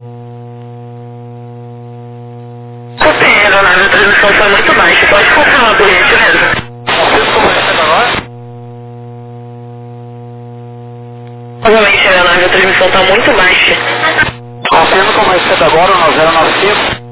Copinha, Leonardo, a transmissão foi muito baixa. Pode confirmar por gentileza? Confirma como recebe agora? Novamente, Leonardo, a transmissão está muito baixa. Confirma como recebe agora o 9095.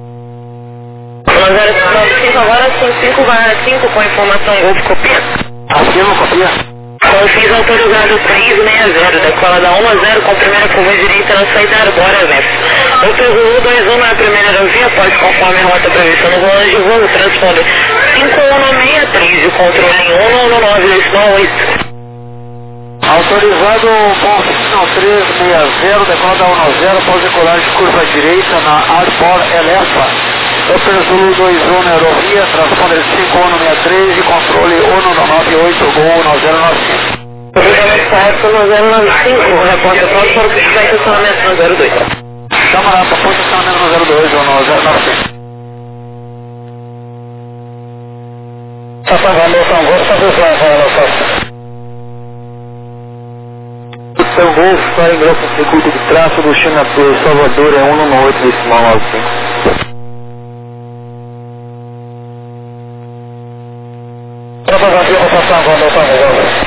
9095 agora são 5/5 com a informação Golf Copinha. Afirma, copia. Confis autorizado 360, decola da 1 a 0 com primeira curva direita na saída arbórea leste. O Peso 21 na primeira via, pode conforme a rota prevista no volante de voo, transponde 5163 e controle em 19928. Autorizado bom 360, decola da 1 a 0, pode decolar de curva direita na Arbor Elefa. O Peso 21 na aerovia, transponde 5163 e controle 19928, gol 9095. Obrigado, certo, 9095, o repórter pronto para o que estiver estacionamento no 02. Camarada, para posicionamento no 02 ou no 095. Valeu, São Gosto, fazer o São Golfo, para ingresso no circuito de tráfego do China Tour, Salvador é 198 decimal 95. Vazio, vou passar agora, meu São Gosto.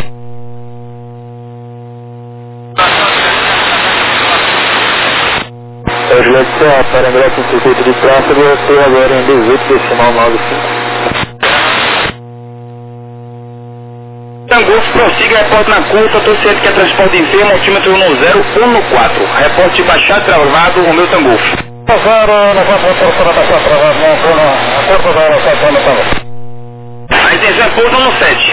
É o Juliette Serra, para ingresso no circuito de tráfego, eu estou agora em 18 decimal 95. Golfo, prossiga, reporte na curta, tô ciente que é transporte enfermo, altímetro 1014. Reporte baixar travado, Romeu Tangolfo. A intenção é pouso no 7.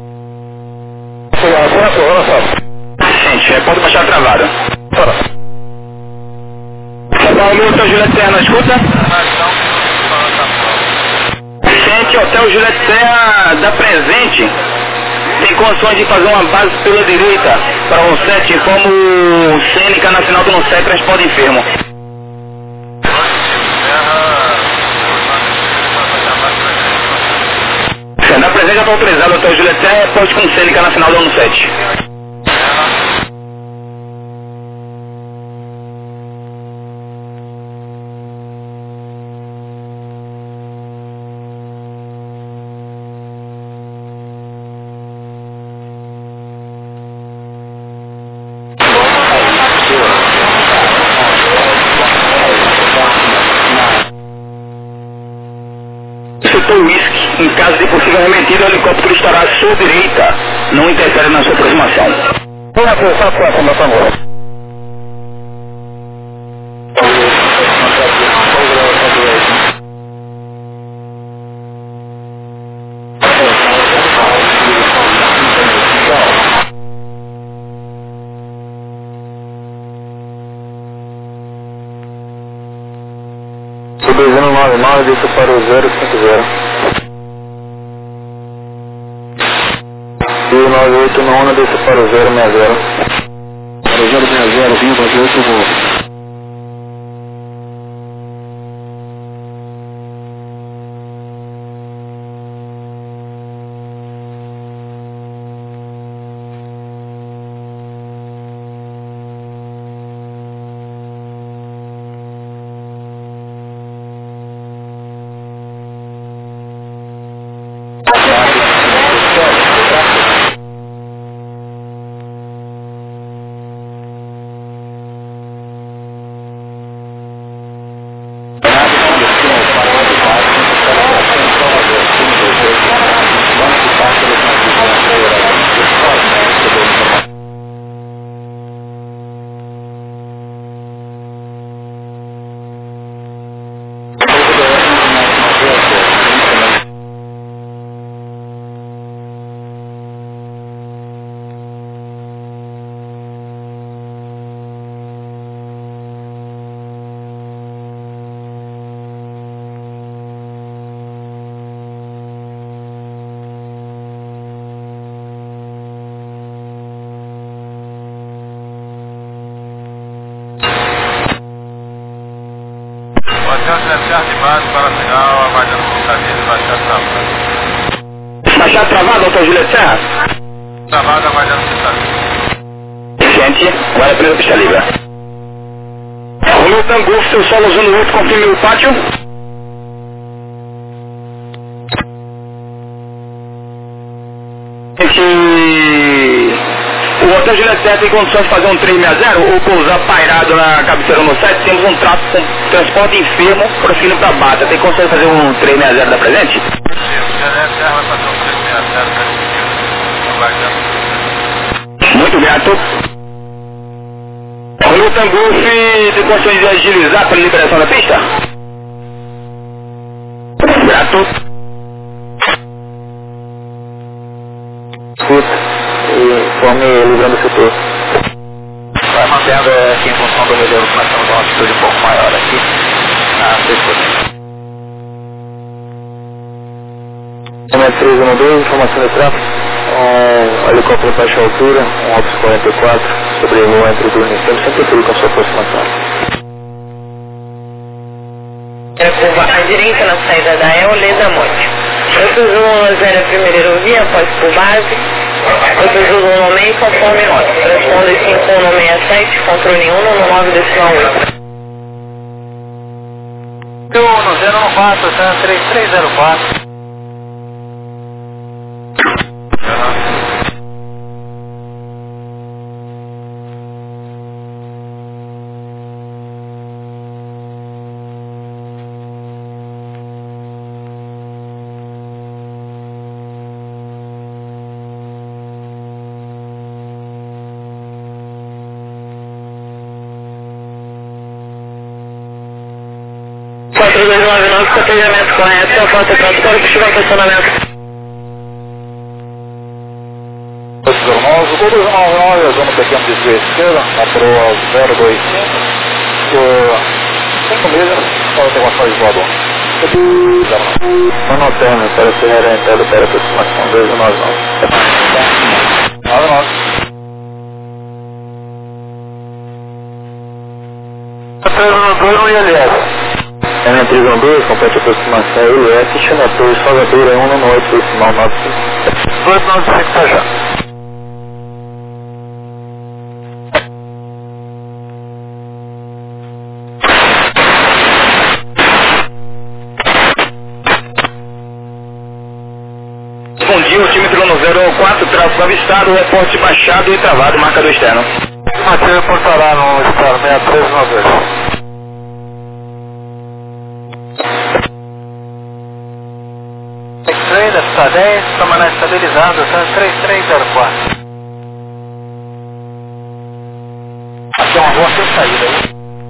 Gente, reporte baixar travado. Paulo, Hotel Juliette Serra na escuta? Gente, Hotel Juliette Serra da presente. Tem condições de fazer uma base pela direita para o 7, como Cênica na final do 7, transporte enfermo. Na presente já está autorizado até o Juliette Serra, pode com Cênica na final do 7. Whisky, em caso de possível arremetida, o helicóptero estará à sua direita, não interfere na sua aproximação. Vamos avançar com essa, meu favor. Subindo 99, deixa para o 050. E o 98 nona, deixa para o 060. Para o 060, vim para 8 voo. Hotel Juliette de base para a final, aguardando o caminho de baixar travado. Baixar travado, Hotel Juliette Serra? Travado, aguardando o caminho. Gente, agora é a primeira pista livre. Alô, Tango, seu solo usando 8, confirme o pátio. O Hotel Juliette tem condições de fazer um 360 ou pousar pairado na cabeceira no 7? Temos um trato com transporte enfermo prosseguindo para Bata. Tem condições de fazer um 360 da presente? Sim, o Juliette vai fazer um 360 Muito grato. Alô, Tango, tem condições de agilizar para a liberação da pista? Grato. Escuta e informe livrando o setor. Vai mantendo aqui em função do relevo, nós temos uma altitude um pouco maior aqui na sequência. 312, informação de tráfego, helicóptero de baixa altura, Ops 44, sobrevoo entre o Bruno e sempre frio com a sua aproximação. Curva à direita na saída da Eoleda Monte. Outro Zulu 0 a primeira aerovia, após por base. Outro Zulu no meio, conforme rota. Responde 5167, controle 1 no 9 decimal 8. 1 no 014, 3304. Cotejamento correto, a foto é pronto para o festival de estacionamento. Todos os 99, a zona pequena de sua esquerda, na proa 025, por 5 milhas, para ter uma fase voadora. Anotando para ser orientado para a aproximação 299. 99. No ILS. M312, complete aproximação ILS, Xanator, Salvador, 1 no 8, decimal 95. 295 para já. Bom dia, o time no 04, tráfego avistado, reporte baixado e travado, marcador externo. Matheus reportará no estado 6392. X-Ray, está 10, toma estabilizado, está 3304. Aqui é uma boa saída, hein?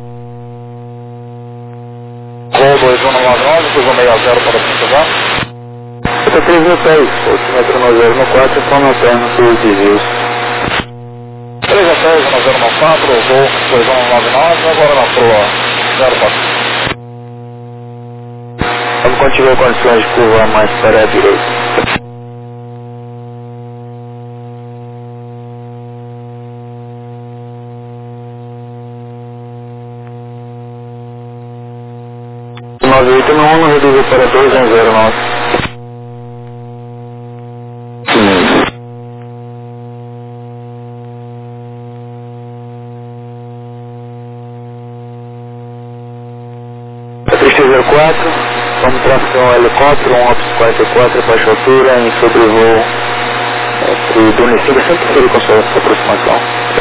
Gol 2199, curva 60 para 50. 310, altímetro no 014, informe alterno dos desvios. 310, no 094, gol 2199, agora na proa 04. Quando tiver condições de curva mais para a direita. O 9891 reduziu para 2109. A 304, vamos tração helicóptero, um Ops 44, baixa altura, em sobrevoo entre o Dunicida, sempre frio com sua aproximação.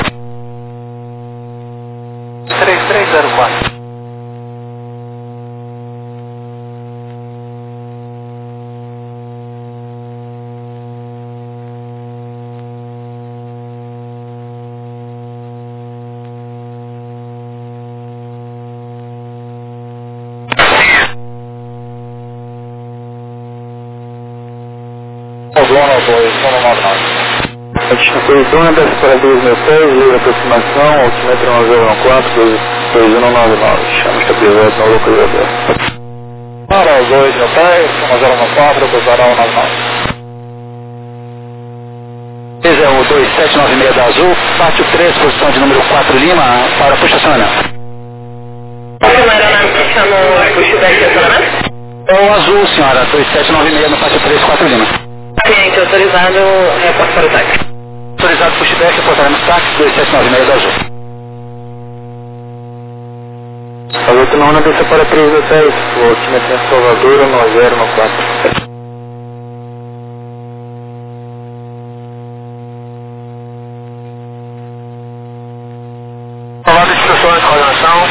3304. Zona 2, zona 99. Atingiu zona das para 2 mil pés, livre aproximação, altímetro 1014, 2199. Chama estabilidade no localizador. Para os 2 mil pés, 1014, cruzará o 99. Esse é o 2796 da Azul, pátio 3, posição de número 4 Lima, para o estacionamento. Qual é a aeronave que chamou o pushback de estacionamento? É o Azul, senhora, 2796 no pátio 3, 4 Lima. Cliente autorizado, reporte para o táxi. Autorizado pushback, reportaremos táxi 2796 da Azul. A outra não desce para 3 hotéis, o altimetria Salvador 1094. Olá, discussão de coordenação.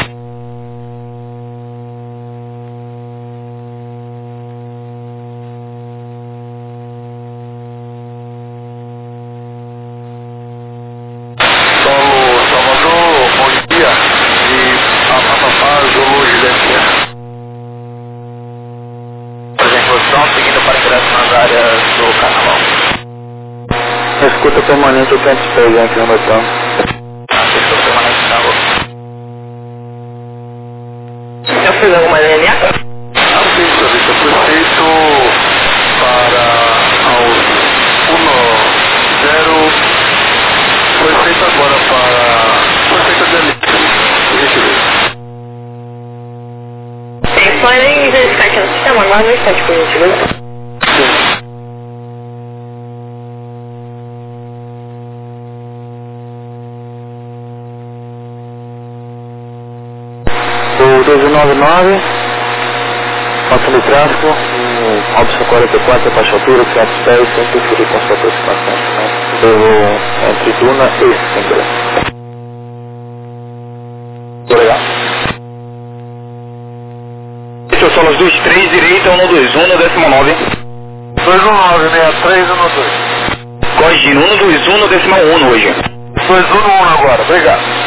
Solo Salvador, bom dia. E a Papapá, Zulu, Juliette. Posição seguindo para ingresso nas áreas do carnaval. Escuta permanente o tempo de pegar aqui no botão. Escuta permanente na rua. Já fez alguma LNA? Não fiz, Flavita. Foi feito para aos 10. Foi feito agora para. Foi feito a delícia. Deixa eu ver. Tem só em verificar aqui no sistema, agora no instante, por gentileza. Sim. O 1299, rota de tráfego, o Robson 44, baixa altura, 500 pés, sempre fui com sua aproximação. Devo entre Duna e Sintra. Legal. Esses são os 23, direita, 121 no 19. 219, 63, 12. Corrigindo, 121 no 11 hoje. 211 agora, obrigado.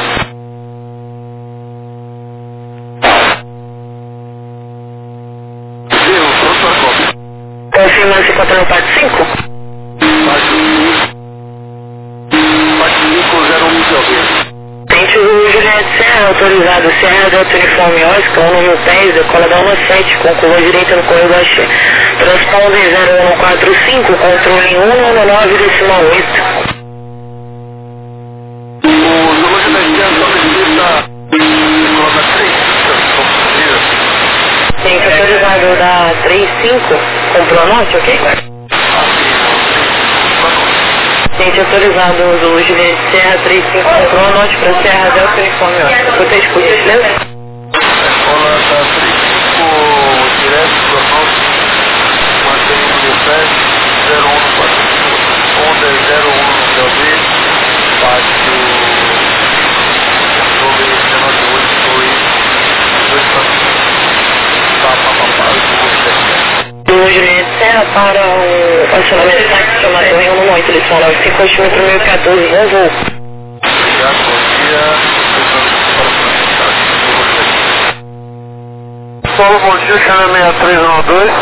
Confirma se encontra no parte 5? Parte 501 de alguém. Tente o Juliette Serra, autorizado Serra Delta Uniforme Oscar, 1 decola da 17, com curva direita no corredor Axé. Transponder 0145, controle 199,8. O Zulu de Messias solicita coloca 3, Tente autorizado da 35, com pronote, ok? Tente autorizado o Zulu Juliette Serra 35, com pronote para Serra Delta Uniforme Oscar. Você escuta, beleza? Escola da 35, direto do nosso, mantém o pé, 0145, onda 01 no Belvê, pátio, sobre 1982, Zulu Juliette Serra para o acionamento de táxi chamado em 118, lição 95, altímetro 1014, bom voo. Obrigado, bom dia. Solo, bom dia, chama 6312.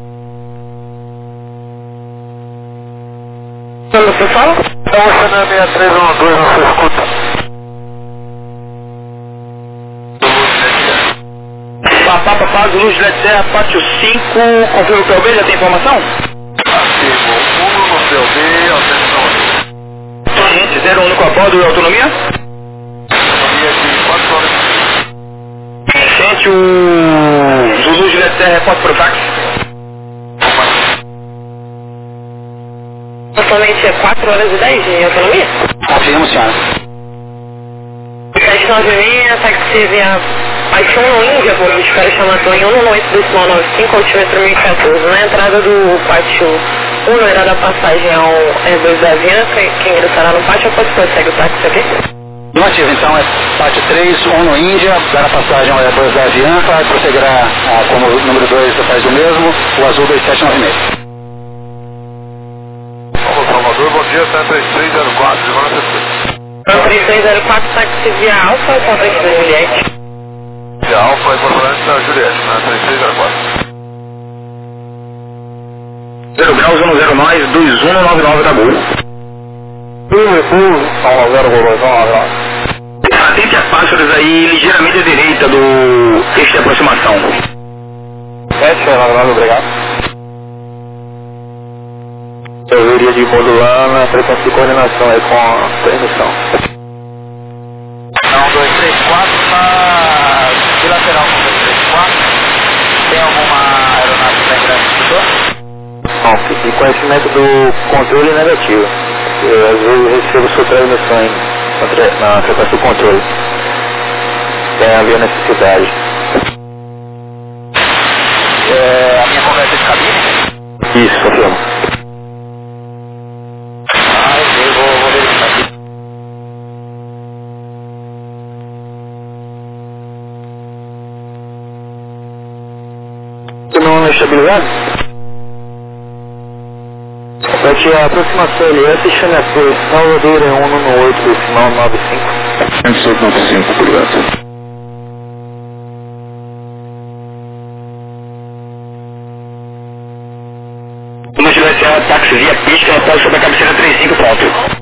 Quando você fala? Então, chama 6312 na sua escuta. Papapá, Zulu, Juliette Serra, pátio 5, confirma o PLB, já tem informação? Afirmo, 1 no PLB, atenção. Cliente 01 com a bordo e autonomia? Autonomia de 4 horas. Gente, o Zulu, Juliette Serra, repórter por fax. Atualmente é 4 horas e 10 de autonomia? Confirmo, senhora. 796, táxi via Paixão no Índia, vou buscar o chamatório em 19825, altímetro 1014. Na entrada do pátio 1, na era da passagem ao Airbus da Avianca, quem ingressará no pátio após consegue o táxi aqui? Normativa, então é pátio 3, 1 no Índia, dará passagem ao Airbus da Avianca, prosseguirá como número 2 faz o mesmo, o azul 2796. Vamos, Salvador, bom dia, 3304, de Manaus. 3304, táxi via Alfa, com a frente da Juliette. E a Alfa é importante da Juliette, na 3304. 0 graus 10 nós, 2199 da Gol. 1, Atente a pássaros aí ligeiramente à direita do eixo de aproximação. 799, obrigado. Eu iria de modular na frequência de coordenação aí com a transmissão. Não, 234 na bilateral com 234. Tem alguma aeronave que está grande? Não, de conhecimento do controle negativo. Eu às vezes recebo sua transmissão na frequência do controle. tem ali a necessidade. A minha conversa de cabine? Isso, confirma. Ok, vou verificar aqui. Tu não é estabilizado? Aqui a aproximação LS Xanapur, Salvador é 118, decimal 95. 195, obrigado. Uma Juliette táxi via pista, após sobre a cabeceira 35, ponto.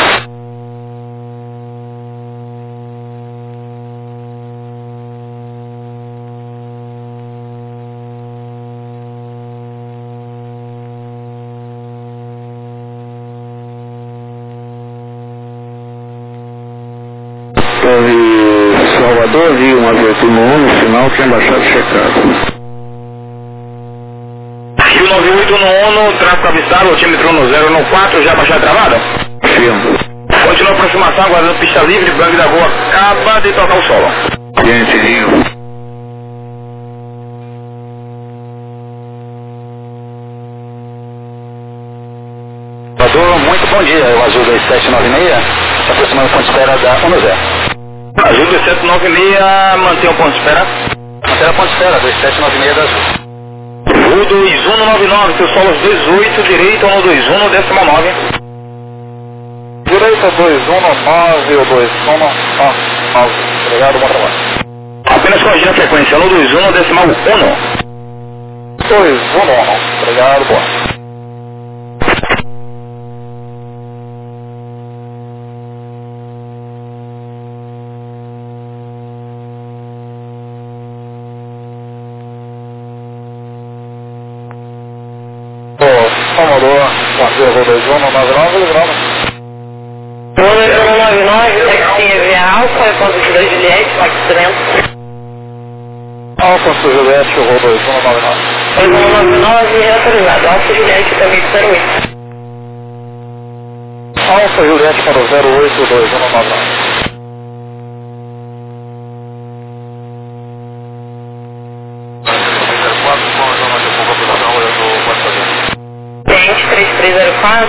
Salvador, vi uma abertura no 1, no final tinha baixado checado. Rio 98 no 1, tráfego avistado, altímetro no 0 no 4, já baixado travada? Firme. Continua a aproximação, aguardando pista livre, Bang da Rua acaba de tocar o solo. Gente, Rio. Azul, muito bom dia, é o Azul 2796, se aproximando do ponto de espera da 10. Azul 2796, mantém o ponto de espera. Mantém o ponto de espera, 2796 da Azul. O 2199, seu solo 28, direita no 21, décimo 9. Direita 219 ou 219. Obrigado, bom trabalho. Apenas corrigindo a frequência no 21, decimal 1. 219, obrigado, boa. Salvador, Marcelo 2199, grama. Número 199, taxinha via Alfa, ponto de 2 Juliette, Pax 300. Alfa Juliette, rua 2199. 2199, reautorizado, Alfa Juliette, também 08. Alfa Juliette para o 08, 2199. Cliente 3304,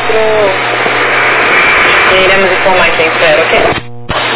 iremos informar quem espera, ok?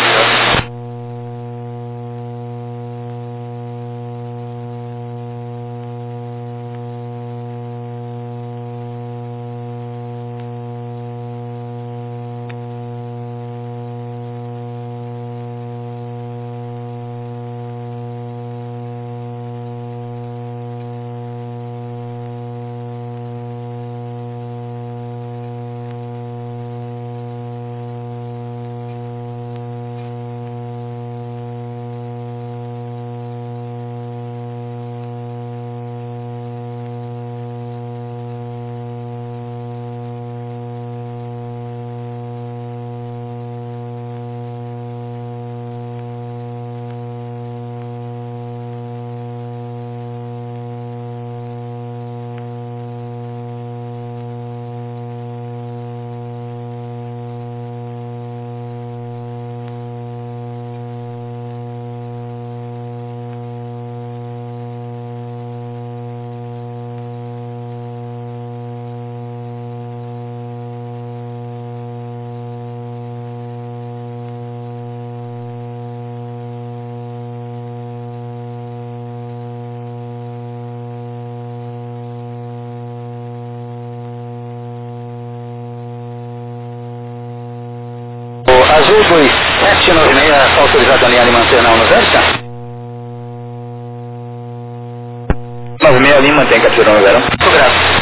Azul 2796, autorizado a linha de manter na 10, tá? 96 ali, mantém captura no 0. Muito grato.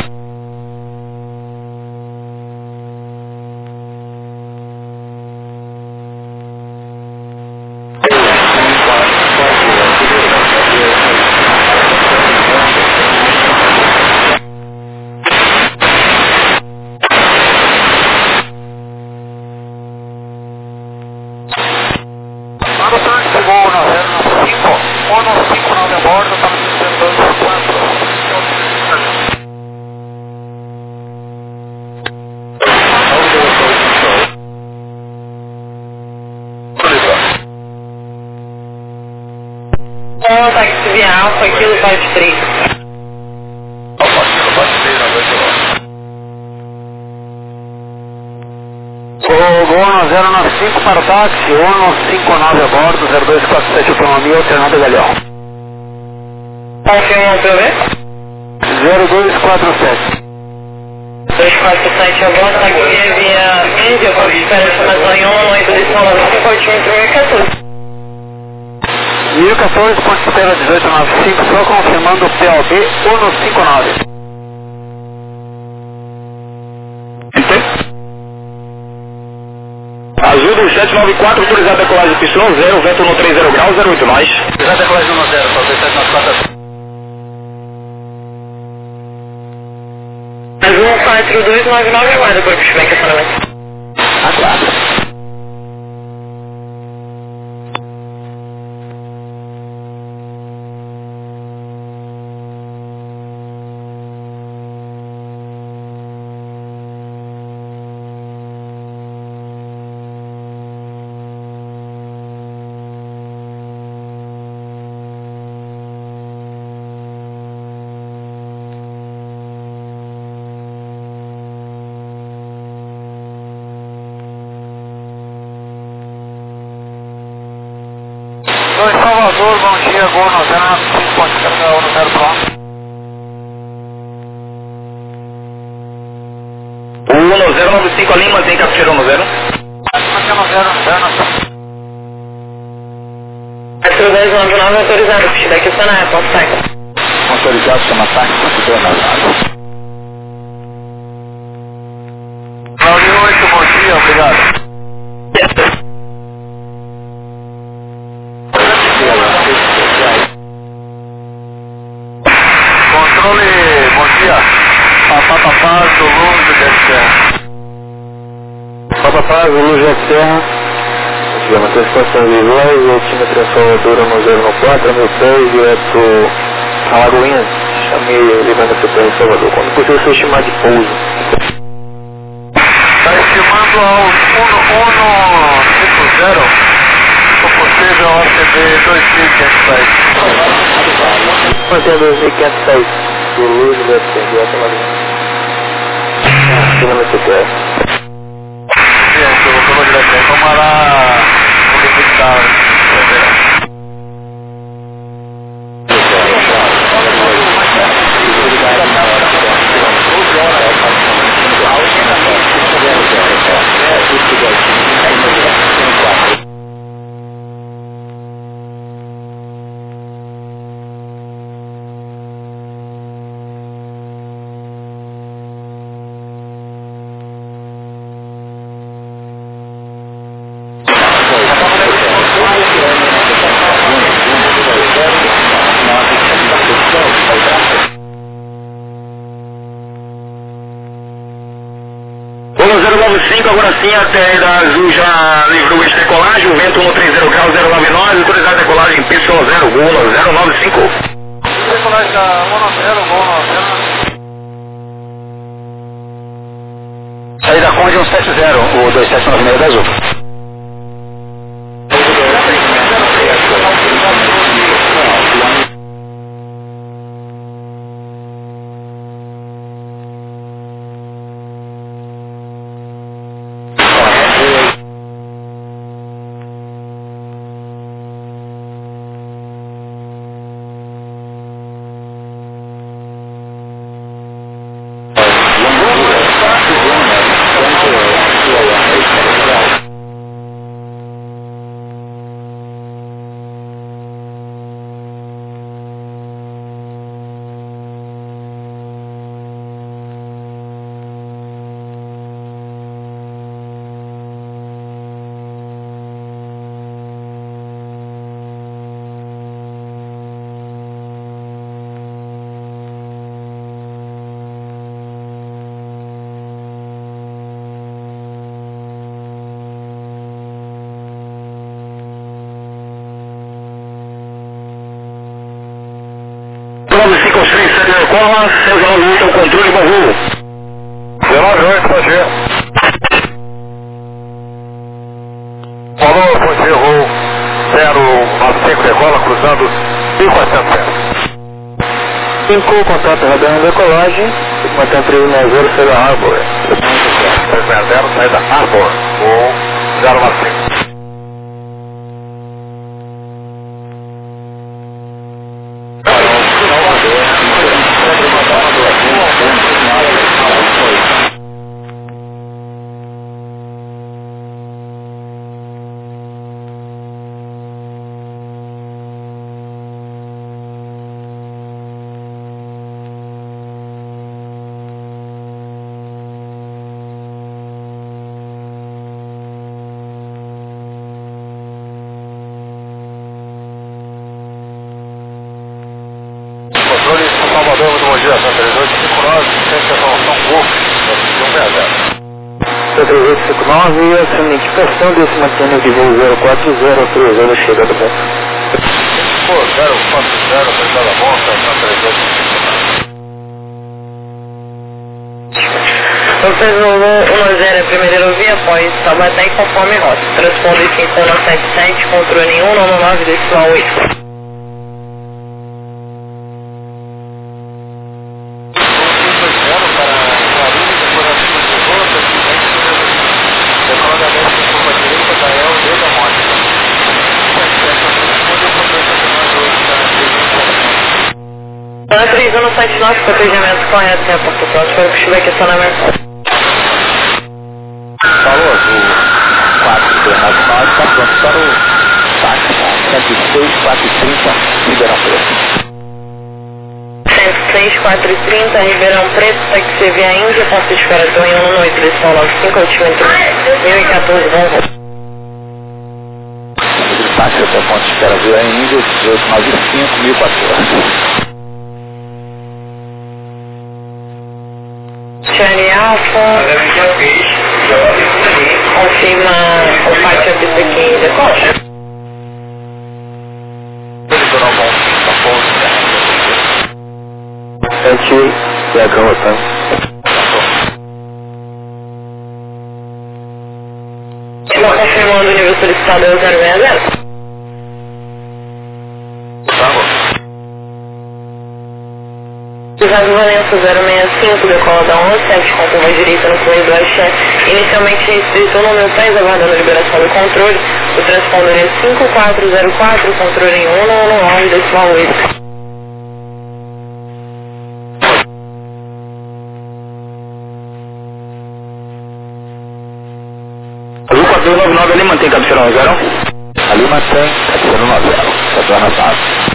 Lima, táxi via Alfa, Kilo 53. Gol 095 para o táxi, 159 a bordo, 0247 autonomia, alternada Galeão. Confirma outra vez? 0247. 247 a bordo, táxi via Índia, com espera de Amazônia 1, 8 de São Paulo, 58 1014, ponto de espera 1895, só confirmando o PLB 159. Azul do 794, autorizado a decolagem de pistão 0, vento no 30 graus, 08 mais. Autorizado a decolagem no 0, só 794. Azul 4299, aguarda por pushback acionamento. Aguarda. Salvador, bom dia, gol no 095, pode carregar no 0 pronto. 1095 a Lima, tem capturou no 0. Aqui no 0, Astro 1099, autorizado, pushback acionamento, contact. autorizado, chama ataque, considera na área. Claudio 8, bom dia, obrigado. Controle, bom dia. Papapá, Zulu, José Serra. Papapá, Zulu, José Serra. Matheus Estação de Voz, altímetro Salvador no 04, 1006, direto Alagoinhas. Chamei levando a CPR Salvador. Quando possível, você estimar de pouso. Está estimando ao 1150, se possível, ACB 2506. Mantém 2506. Zulu, José Serra, direto Alagoinhas. Aqui no CPR. Vamos lá no limite da bandeira. Agora sim, a TR da Azul já livrou esse decolagem, o vento no 30 graus 099, autorizado a decolagem PSO 0, gol no 095. Decolagem da 190, gol no 0. Saída Conde 170, o 2796 da Azul. Cola, seu 08 é o controle do voo. 098, bom dia. Falou, bom dia, voo 095, decola, cruzando 5, contato radar de decolagem, mantém 360, saída Harbor. 360, saída Harbor, voo 015. Controle Salvador, muito bom dia, Santa 3859, licença a São Wolf, 3859, e a indicação desse mantendo de voo 04030, chegada bom. 040, chegada bom, Santa 3859. Localização 10, primeira aerovia, após Taubaté conforme rota. Transponder 5177, controle 199, decimal 8. Ana 3179, protegimento correto, né? Porto Pronto, espero que estiver questionamento. Falou, Azul 4299, está pronto para o táxi 106, 430, Ribeirão Preto. 106, 430, Ribeirão Preto, táxi via Índia, ponto de espera do 118, decisão 95, altímetro 1014, bom voo. Táxi até ponto de espera via Índia, 1895, 1014. Charlie Alpha, confirma o pátio ABC15, decola. Estou confirmando o nível solicitado é o 060. Usado Valença 065, decola da 17, com curva direita no corredor axé. Inicialmente restrito no meu pés, aguardando a liberação do controle. O transponder é 5404, controle em 199, decimal 8. Azul 4299 ali mantém cabeceira 10? Ali mantém cabeceira 90, setor na base.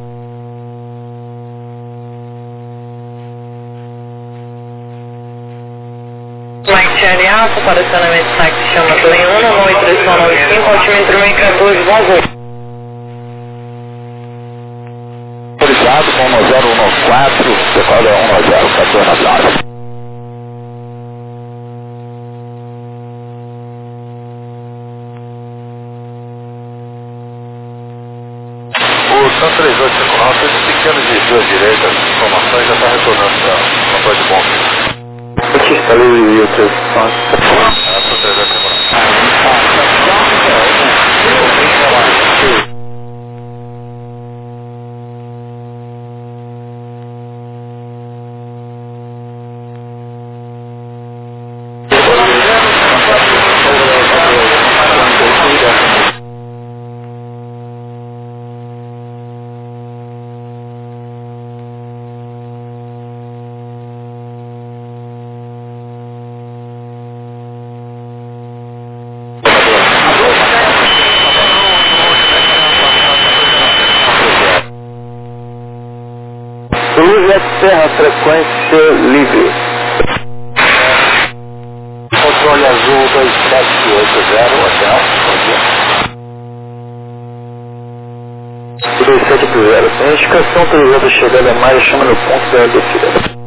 Mike Charlie Alpha, para acionamento de táxi chama em 198, direção 95, altímetro 1014, bom voo. Autorizado com 1014, decola 10, setor na base. O Santa 3859 fez um pequeno desvio à direita, as informações já está retornando para a Paz de Bom. Aqui está ali o YouTube. Santa 3859. Lívia Terra, frequência livre. Controle Azul 2780, hotel. 2780. A indicação autorizada chegada a mais chama no ponto da descida.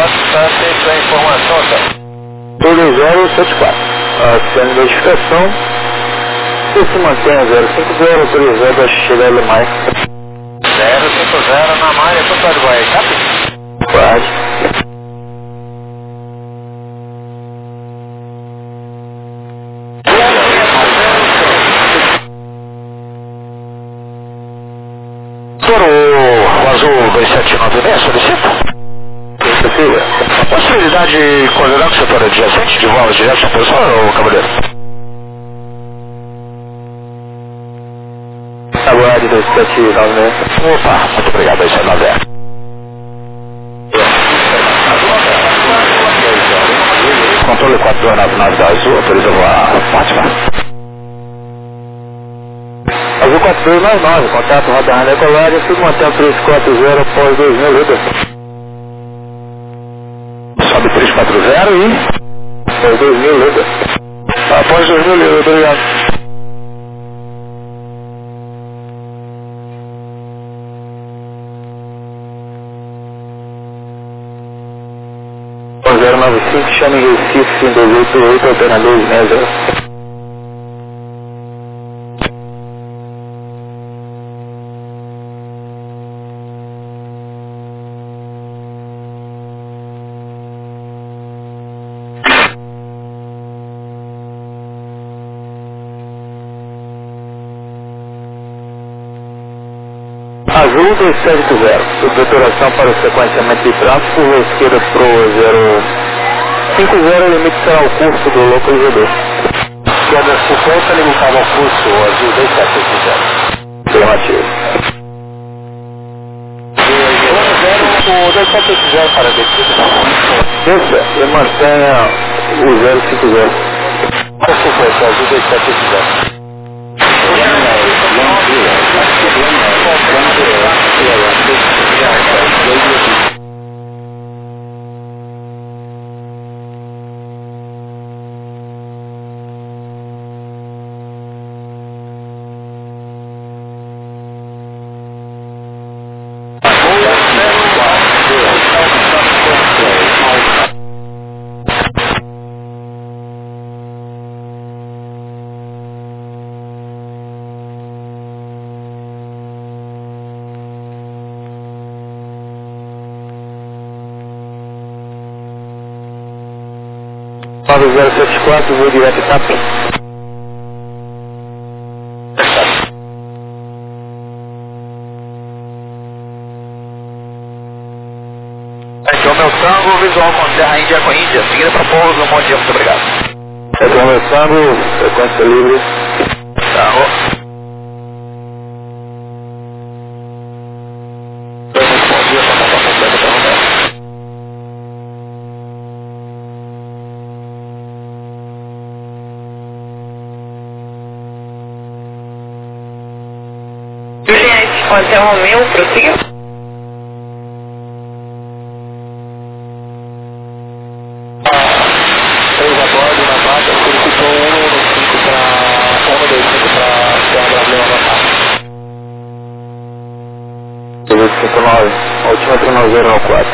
74 está atento à informação, tá? 2074. A identificação se mantém a 050, autorizado a chegar no mais. 050 na malha, quanto vai? Cabe? Quase. O Azul 279 solicita? Possibilidade de coordenar com o setor adjacente de vola direto à posição, ou cavaleiro? Aguarde 279. Opa, muito obrigado, 279. Controle 4299 da Azul, autoriza a voar Fátima. Azul 4299, contato radar decolagem, submantém 340 após 2000 libras. Sobe 340 e após 2000 libras. Após 2000 libras, obrigado. O 095, chame Recife, 288, alternador 60. Azul 270, deturação para o sequenciamento de tráfego, rua esquerda pro 050, limite será o curso do localizador. Esquerda 50, limitado ao curso, Azul 270. Afirmativo. O 270 para a descida. Isso, e mantenha o 050. Desculpa, Azul 270. Para o 074, vou direto e Tapim. Aqui é o meu tango, visual com terra Índia com Índia, seguida para pouso, um bom dia, muito obrigado. Aqui é o meu tango, frequência livre. Tango. Até o Romeu, prossiga. Três a bordo na vaga, solicitou 115 para 125 para Serra Brasileira Avatar. 259, altímetro 9094.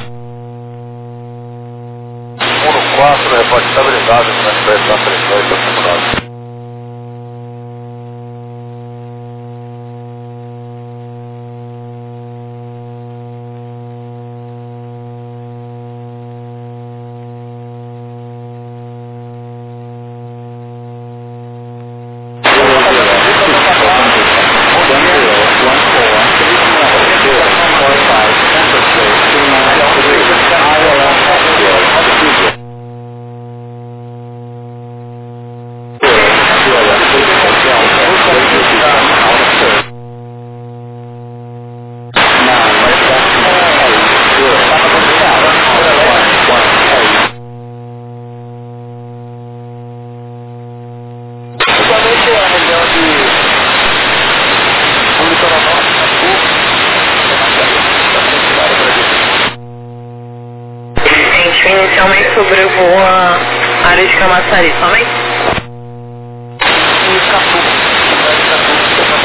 1 repórter estabilizado, na expressão pressão e acumulado. Inicialmente sobrevoa a área de Camaçari, somente? E Catu, está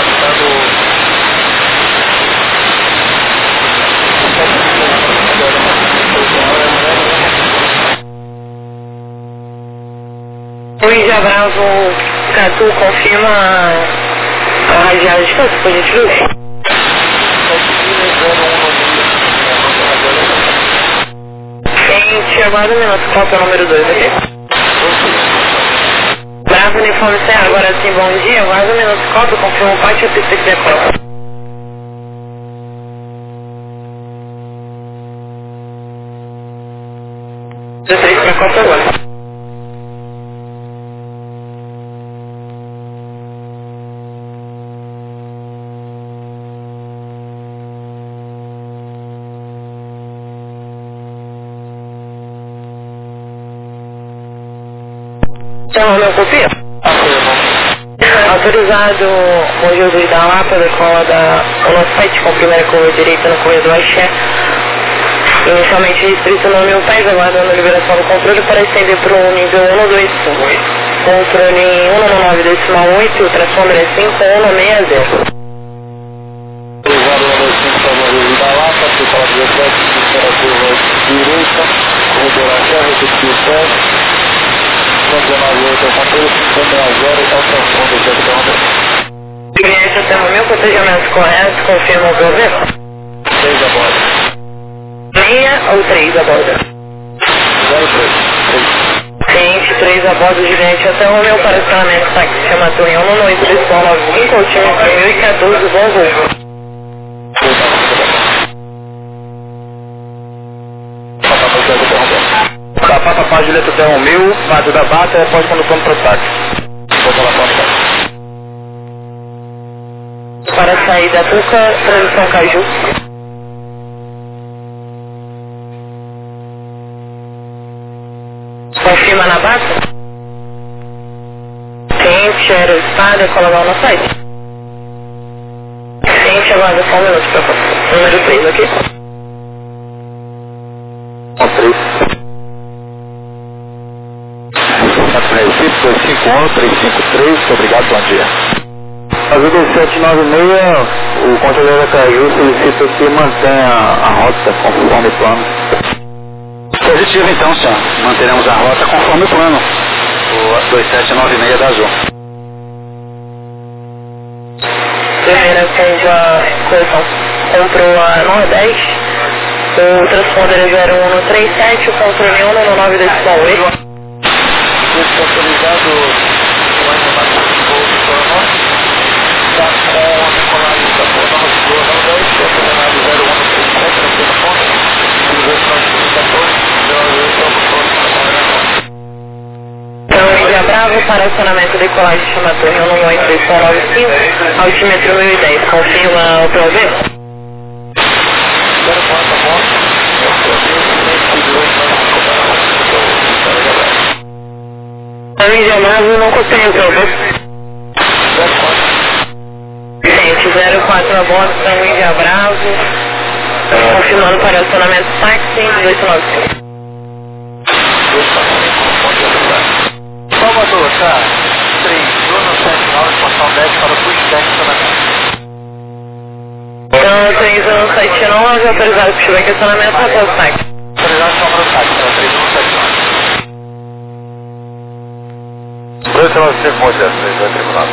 passando Índia Bravo, Catu, confirma a radial de distância, por gentileza. Gente, aguarda um minuto, qual é o número 2 aqui? Bravo, uniforme C, agora sim, bom dia, aguarda um minuto, cópia, confirma o pátio e a pista que decola. 16 para Copa agora. Então, meu copia? Autorizado Mogi dos da Lapa, decola da 17 com primeira curva direita no corredor Axé. Inicialmente restrito no 1000 pés, aguardando liberação do controle para estender para o nível 125. Controle 199,8, ultrassonda é 5160. Autorizado 125 para Mogi da Lapa, decola 17, primeira curva direita, corredor Axé, repetido 7. 198 é controle, 560 ultrassonda, chefe da onda. Cliente até o meu cotejamento correto, confirma o governo? 3 a bordo. Meia ou 3 a bordo? 03. Cliente 3 a bordo, Juliette até o meu para estacionamento táxi chama Torre 19395, altímetro 1014, bom voo. Da Papa Paz Julieta até o 1000, Mato da Bata, pode condução para o táxi. Vou falar com a Para sair da Tuca, transição Caju. Confirma na bata? Cliente, aeroespada, colocar no site. Cliente, aguarda só um minuto, por favor. Número 3 aqui. 3. Recife 251 353, obrigado, bom dia. Ajuda 796, o controlador da Caju solicita que mantenha a rota conforme o plano. Positivo então, senhor. Manteremos a rota conforme o plano. O 2796 da Azul. Primeira curva, correção, comprou a Nordeste. O transponder é 0137, o controle 199,8. Autorizado o animação de voo do Coronel, está com a decolagem da ponta no Senhor Nordeste, é coordenado 0137, na segunda ponta, utilização de 14, Então, Ilha Bravo para acionamento de decolagem chama Torre 19395, altímetro 1010, confirma o POV? 04 ponto, Ilha Bravo não contém o POV. Gente, 04 a bordo, então Ilha Bravo, confirmando para acionamento táxi 1895. Salvador, tá? 3, Bruno 79, portão 10 para o pushback estacionamento. Então, 3179, autorizado para o estacionamento até o táxi. Autorizado para o táxi, para 3179. 295 Mogi, 3 tribunal.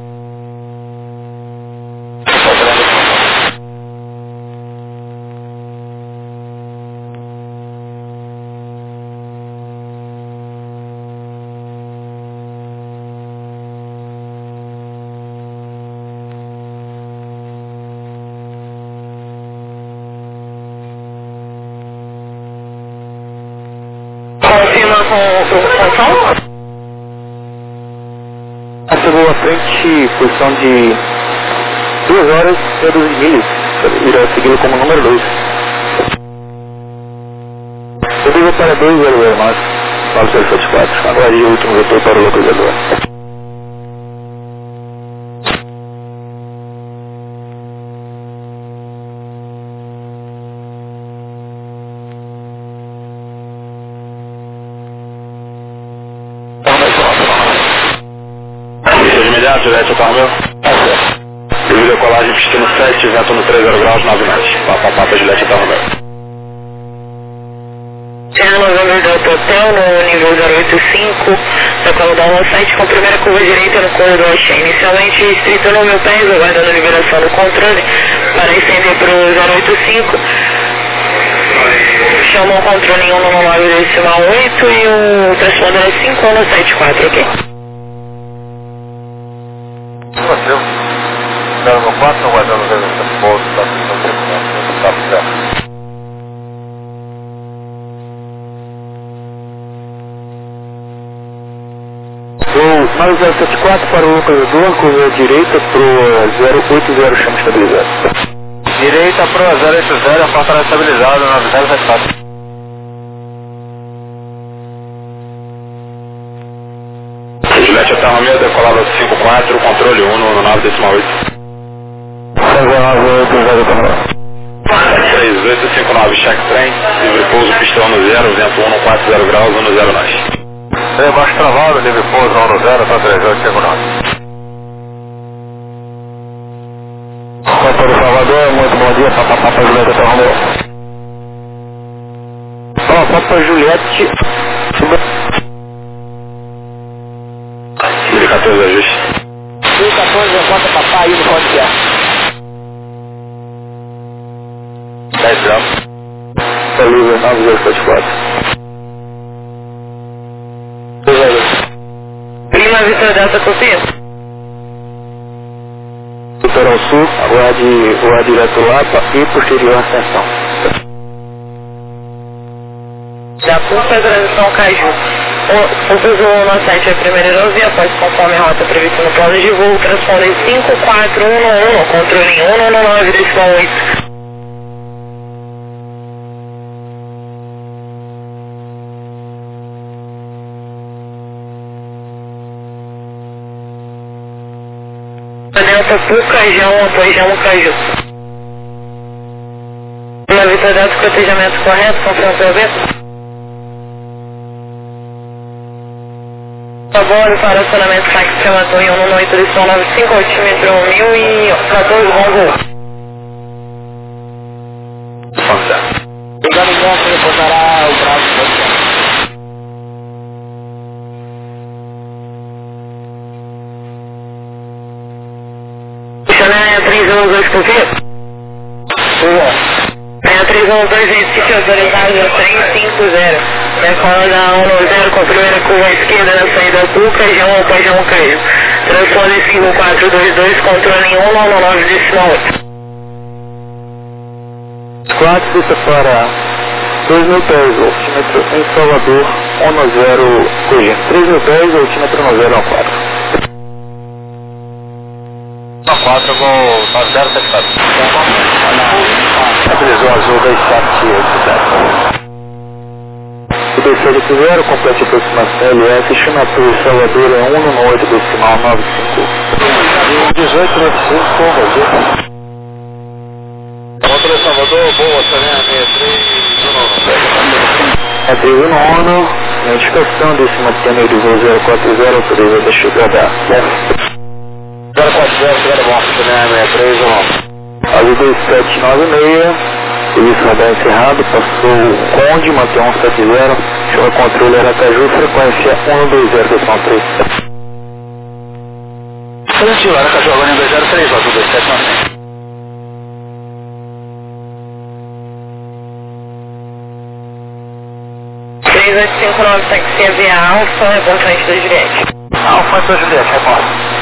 Confirma com o som? Chegou à frente, posição de 2 horas e 12 milhas, irá segui-lo como número 2. Eu digo para 200 mais, 9074, agora o último vetor para o localizador. Juliette até o meu. Devido a colagem, destino 7, vento no 30 graus, 9 metros. Papa Juliette até o meu. Serra Novembro Delta Hotel no nível 085, decola da 17 com a primeira curva direita no corredor Oxê. Inicialmente restrito no 1000 pés, aguardando liberação do controle para estender para o 085. Chama o controle em 199,8 e o transponder é 5174, ok? Você, 094, aguardando o transporte da pista de segurança, está certo. O 9074 para o corredor, curva direita para o 080, chama estabilizado. Direita para o 080, apartamento estabilizado, 9074. Juliette Hotel Romeo, decolada 54, controle 1 no 9,8. 3859, check trem, livre pouso, pistão no 0, vento 140 graus, 1 nós. Baixo travado, livre pouso 110, está 3859. Controle Salvador, muito bom dia, Papa Juliette Hotel Romeo. Papa Juliette, 1014 ajuste. 1014, encontra papai aí no pode ser. 10 graus. Livre 9074. Lima Vitor Delta copia. Vitor ao sul, rua direto Lapa e posterior ascensão. Da Pulsa, transição Caju. O Visual 17 é a primeira aerovia, após conforme a rota prevista no plano de voo, transponder 5411, controle em 199,8. Delta Pul, Cajão, apoiamos Caju. Na Vitor Delta, cotejamento correto, confronto ao vento. Favor para acionamento saque prematur em 198,95, altímetro 1014, bom voo. Ligado em ontem, reportará o braço. Chanel 312, copia? É 312, edifício autorizado 350. Decola da 10 com a primeira curva à esquerda na saída do Cajão, apoiamos Caju. Transponder 5422, controle em 199,8. 4, pista para 2.000 pés, altímetro em Salvador, 10 corrigindo. 3.000 pés, altímetro 1014. 4 com 9074. Estabilizou azul 278. O DC0, complete aproximação LS, Chamatur, Salvador é 1 no 8 decimal 95. 1895, Salvador. Controle Salvador, boa, Serena 63, É 31 notificação desse mantiene de voo 040, autoriza da chegada. 040, chegada bom, Serena 63, Azul 2796, serviço radar encerrado, passou o Conde, mantém 170, chama controle Aracaju, frequência 120,3. Positivo, Aracaju, agora em 203, azul 2796. Táxi via Alfa, é bom frente da Juliette. Alfa da Juliette, reporta.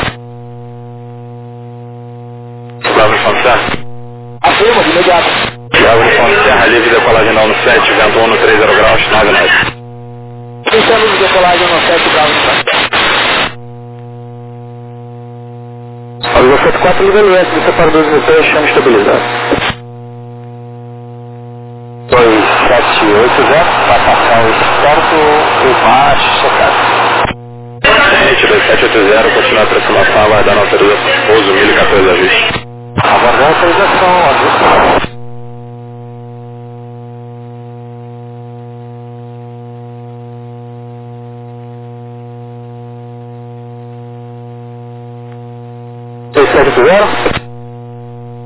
Flávio Fonte Serra. Afirma, de imediato. Flávio Fonte Serra, livre decolagem no 7, vento 1 no 30 graus, 9 nós. Estamos de decolagem no 7 graus no 7. Azul 74, nível S, você para 2.000 pés, chama estabilizado. 2780, vai passar o certo, o baixo, checado. Tenente 2780, continua a aproximação, aguardando a autorização. Pouso 1014 ajuste. Aguardando a autorização, ajuste.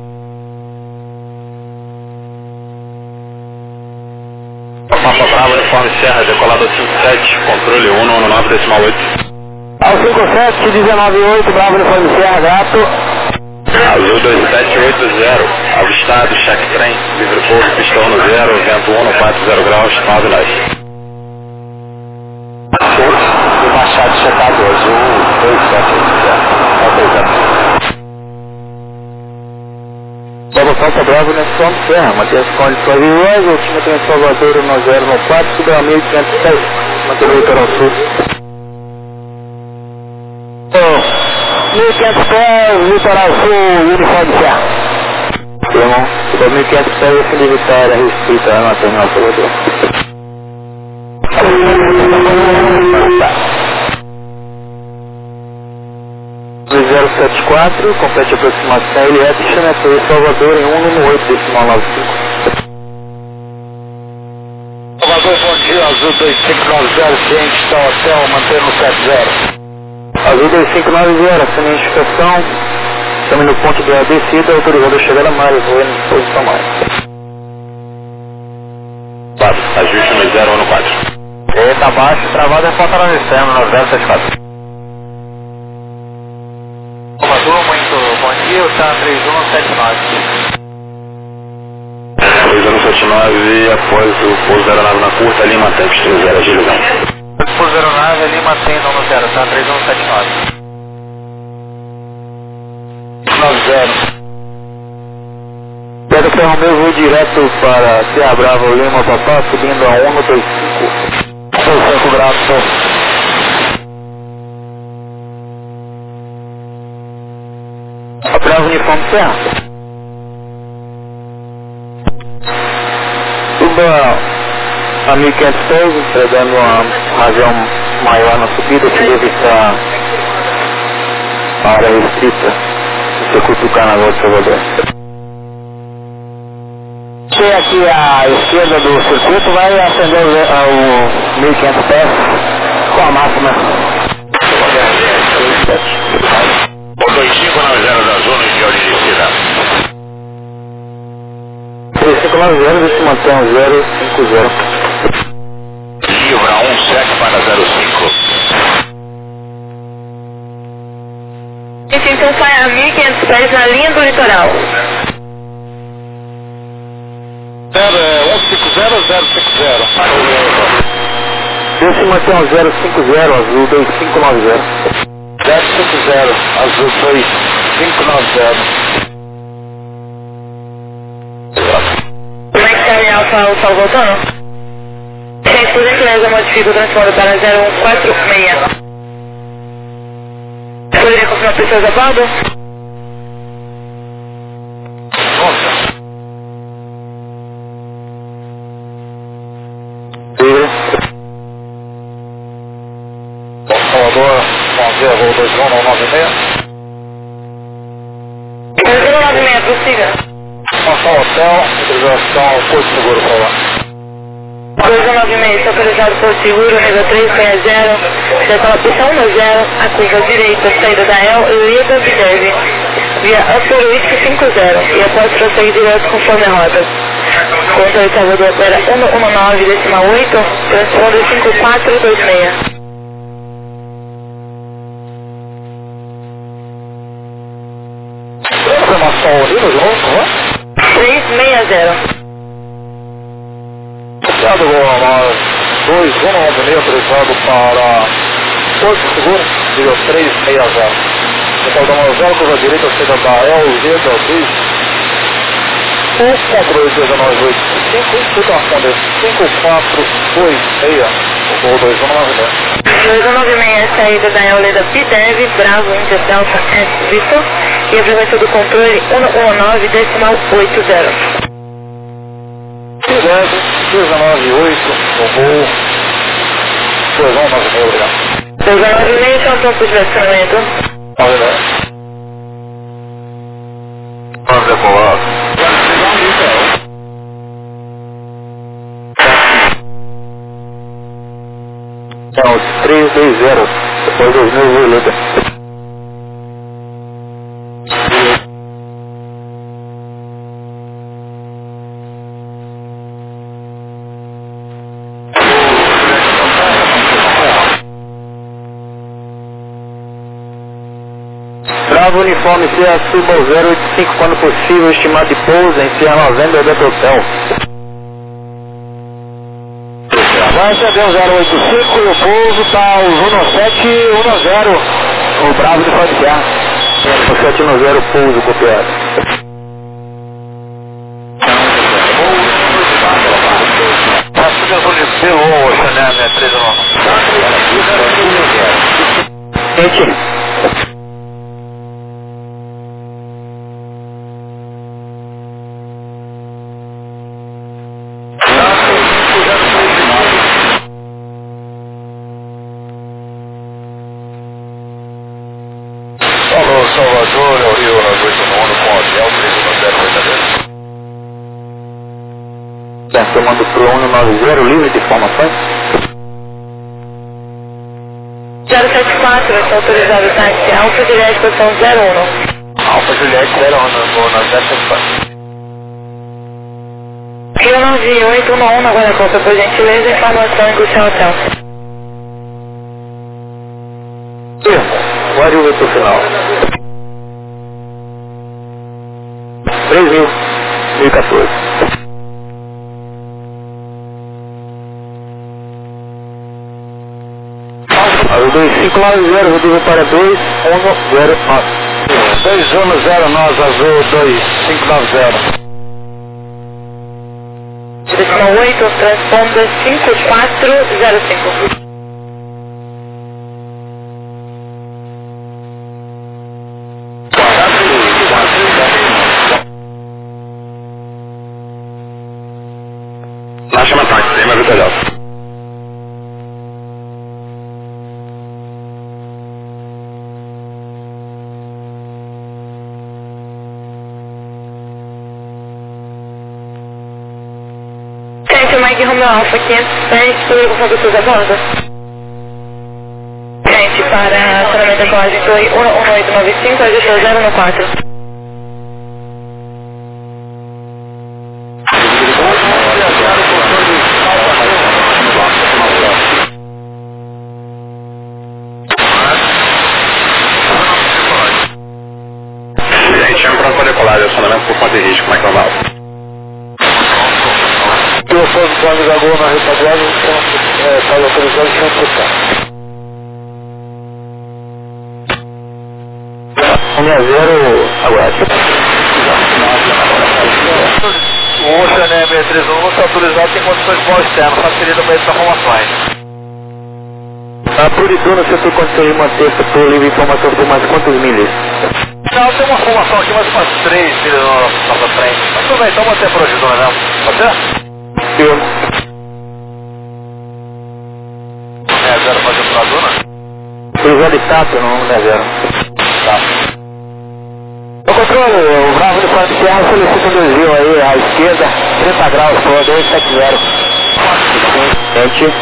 Papa Brava Uniforme Serra, decolado 57, controle 119,8. Ao 57, 198, Bravo Uniforme Serra, Gato. Azul 2780, avistado, cheque trem, livre pouso, pistão no 0, vento 1 no 40 graus, 9 leste. E Machado checado, azul 2780. Nova Falta Bravo Uniforme Serra, Matias Conde Flávio, última trem Salvador 10 no 4, subiu a 1506, manteve o litoral sul. 1500 pés, litoral sul, Uniforme Serra. Irmão, 1500 pés, esse militar é restrita na terminal Salvador. 074, complete aproximação LS, Xanetei, Salvador em 118,95. Salvador, bom dia, Azul 2590, ciente, está ao hotel, mantendo 70. Azul 2590, sem identificação, estamos no ponto da descida, autorizado a chegar a Mário, voando em posição mais. Ajuste no 014. Eita, baixo, travado, é falta no externo, 9074. Salvador, muito bom dia, o TAN 3179. 3179, após o pouso da aeronave na curta, Lima Tempos 30, agilidão. Pouso da aeronave, Lima tem no 0, TAN 3179. 90. Quero que o meu voo direto para Serra Brava, Lima, Papá, subindo a 125. 5 graus, Bravo Uniforme Serra. Suba a 1500 pés, entregando uma razão maior na subida, que deve estar a área restrita do circuito do Carnaval de Salvador. Chega aqui à esquerda do circuito, vai acender o 1500 pés com a máxima. 2590 da zona de ordem de cidade. 3590, se mantém 050. Livra 17 para 05. Então sai a 1500 pés na linha do litoral. 150-050. Se mantém 050, azul 2590. 050, azul 2590. Como é que está em Alfa o Salvador? Gente, por gentileza, modifica o transporte para 0146. Poderia confirmar pessoas a bordo? Nossa. Salvador, bom dia, voo 2196. 096, prossiga. Mansão Hotel, autorização Porto Seguro, por favor. 296, está autorizado por seguro, nível 360, decola pista 10, a curva direita, saída da El, Lida Bideve, via Upper Witch 50, e após prosseguir direto conforme a rota. Conta de Salvador opera 119,8, transponder 5426. Informação Unidos, de novo, por favor. 360. Obrigado, Gomar. 2196, autorizado para Porto Seguro, nível 360. Depois da Mozela, curva direita, saída da El, Lida, Bis. O controle 19885, escuta a sonda 5426, o voo 2196. 296, saída da Euleda Pidev, Bravo, Índia Delta S Vitor, e a frequência do controle 119,80. Pidev, 298, o voo 2196, obrigado. 296, então, ponto de direcionamento. 99. Vamos decolar. Não, 320, depois 2000, Lida. Transforme-se a suba ao 085 quando possível, estimado de pouso em Sierra November Delta Hotel. Vai acender o 085 e o pouso está os 1710, o Bravo de Forte Serra. 1710 pouso copiado. Pelo Chanel, né? 3 Gente. Alô, Salvador, é o Rio na 8 com hotel 310. Tomando pro 190, livre de informações. 074, está autorizado o táxi Alfa Juliette, posição 01. Alfa Juliette 01, vou na 074. Rio 9811, agora conta por gentileza, informação em Gustavo Hotel. Guarda o vetor final. 3.014. O 2590, rodízio para 2109. 2109, azul 2590. Direção 8, transponder 5405. Lá chama táxi, tem mais vitorioso. Mike Romeo Alfa 507, tudo com condutor da borda. Gente, para acionamento ecológico 1895, registrou 014. Gente, chama para poder colar, acionamento por conta de risco, Mike Romeo. Eu sou do plano de Lagoa na retaguarda, então está localizado sem imputar. 160, aguarde. O Chanel 631 não está autorizado, tem condições de voo externo, facilita o meio de informações. A Purituna, se tu conseguir manter essa livre informação por mais quantos milhas? Não, tem uma formação aqui, mais umas 3 milhas na nossa frente. Mas tudo bem, então manter por hoje, dona mesmo. Pode ser? Eu. É 0 para a dona? Cruzando Estátua, não é 0. Tá. O controle, o Bravo de Forte Serra solicita um desvio aí à esquerda, 30 graus, por 270. Gente.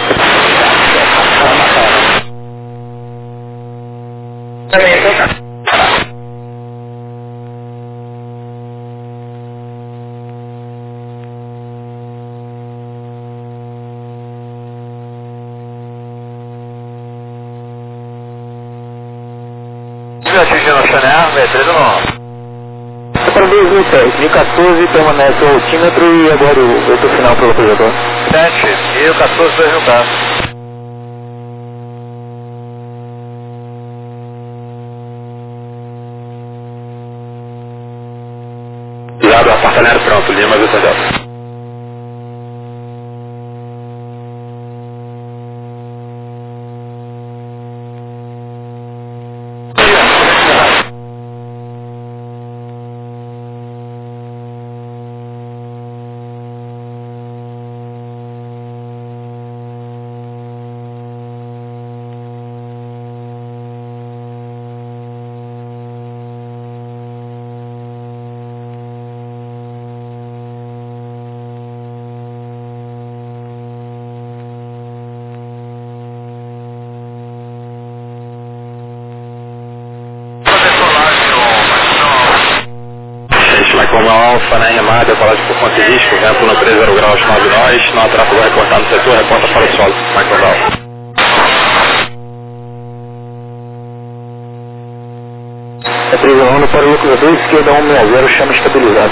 Atingindo a Chanel 631. Para 2014 permanece o altímetro e agora o vetor final para o localizador. 7 e o 14 2 juntar. Lado apartamento pronto, Lima Vitor. Como Alfa na remada, colagem por conta de risco, vento no 30 graus 9 nós, não há tráfego reportado no setor, reporta para o solo, Michael Alfa. Apresentando para o localizador esquerda 160, chama estabilizado.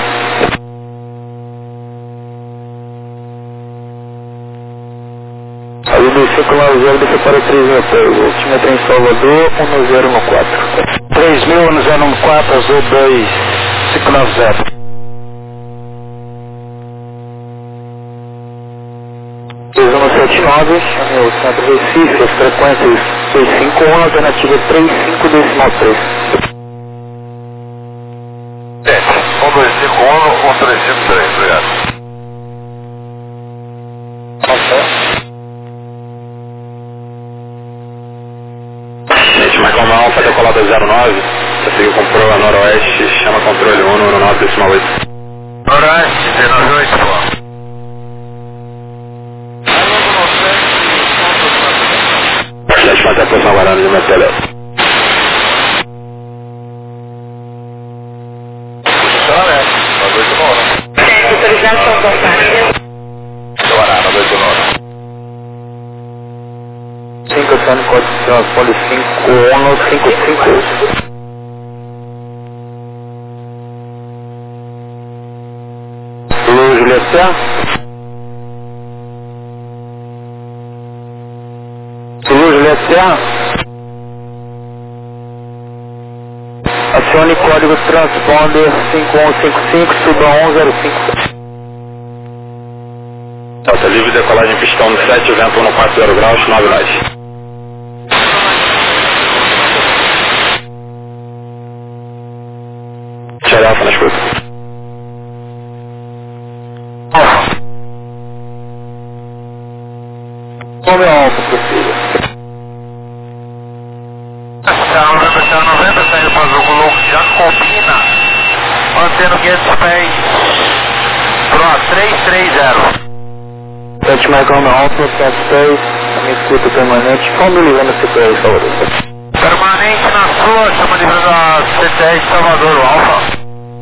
Aí do 590 desceu para 3.000, altimetria em Salvador, 1014. 3.000, 1014, azul 2, 590. 2179, chame o centro Recife, as frequências 251, alternativa 35,3. 1251, 1353, obrigado. Gente, mais uma alfa decolada 09, conseguiu comprou a noroeste, chama controle 1 no 9,8. Noroeste, 198, pô. Bastante mais atenção agora de Metelé. Autorização compartilhada. Guaraná, 2,9. 5 Sônico, código transpole 5155. Luz, Julieta. Luz, Julieta. Acione código transponder 5155, suba 105. Delta livre, decolagem pistão no 7, vento 140 graus, 9 nós. Tchau, alfa na escuta. Como é alfa, professor? Tá 90, saindo para o jogo já combina, mantendo 500 pés pro A330. Sete Marcão Alfa, 76, a minha escuta permanente, como livrando a CPR, Salvador? Permanente na sua, chama livrando a CTR Salvador, Alfa.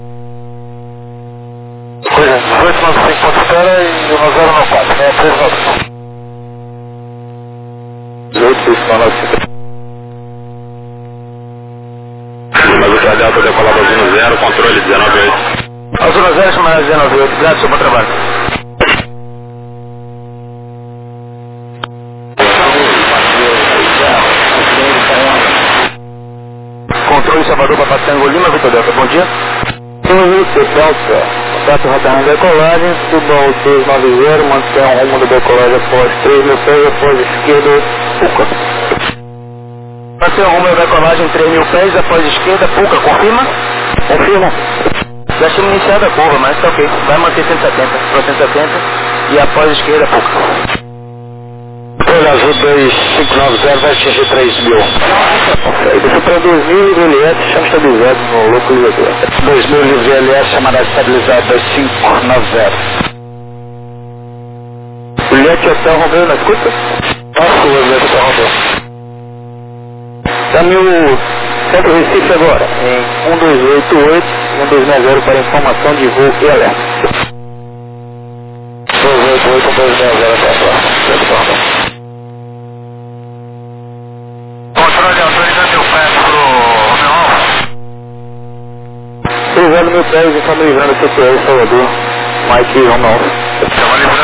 Coisa 18, 95 ponto espera e 1094, né? 3 18, 6, Mas o Delta decolado azul 0, controle 19,8. Azul 0, chama 19,8, obrigado, seu bom trabalho. Controle Salvador para Tango Lima, Vitor Delta, bom dia. Vitor Delta, contato radar decolagem, suba ao 690, mantenha o rumo da decolagem após 3.000 pés, após esquerda, Puca. Mantenha o rumo da decolagem 3.000 pés, após esquerda, Puca, confirma? Confirma. Já tinha iniciado a curva, mas tá ok, vai manter 170, para 170 e após esquerda, Puca. Folha azul 2590 vai atingir 3.000. Desceu para 2.000 VLS, chama estabilizado no localizador. 2.000 VLS, chamará estabilizado 2590. Juliette Hotel Romeu na escuta? Nossa, Juliette Hotel Romeu. Dá-me o centro Recife agora, em 1288 1260 para informação de voo e alerta. 1288 1260 até a próxima. Controle autorizando meu pé pro Romeu Alfa. Cruzando 1010, estamos livrando a CPR Salvador, Mike Romeu. Estamos livrando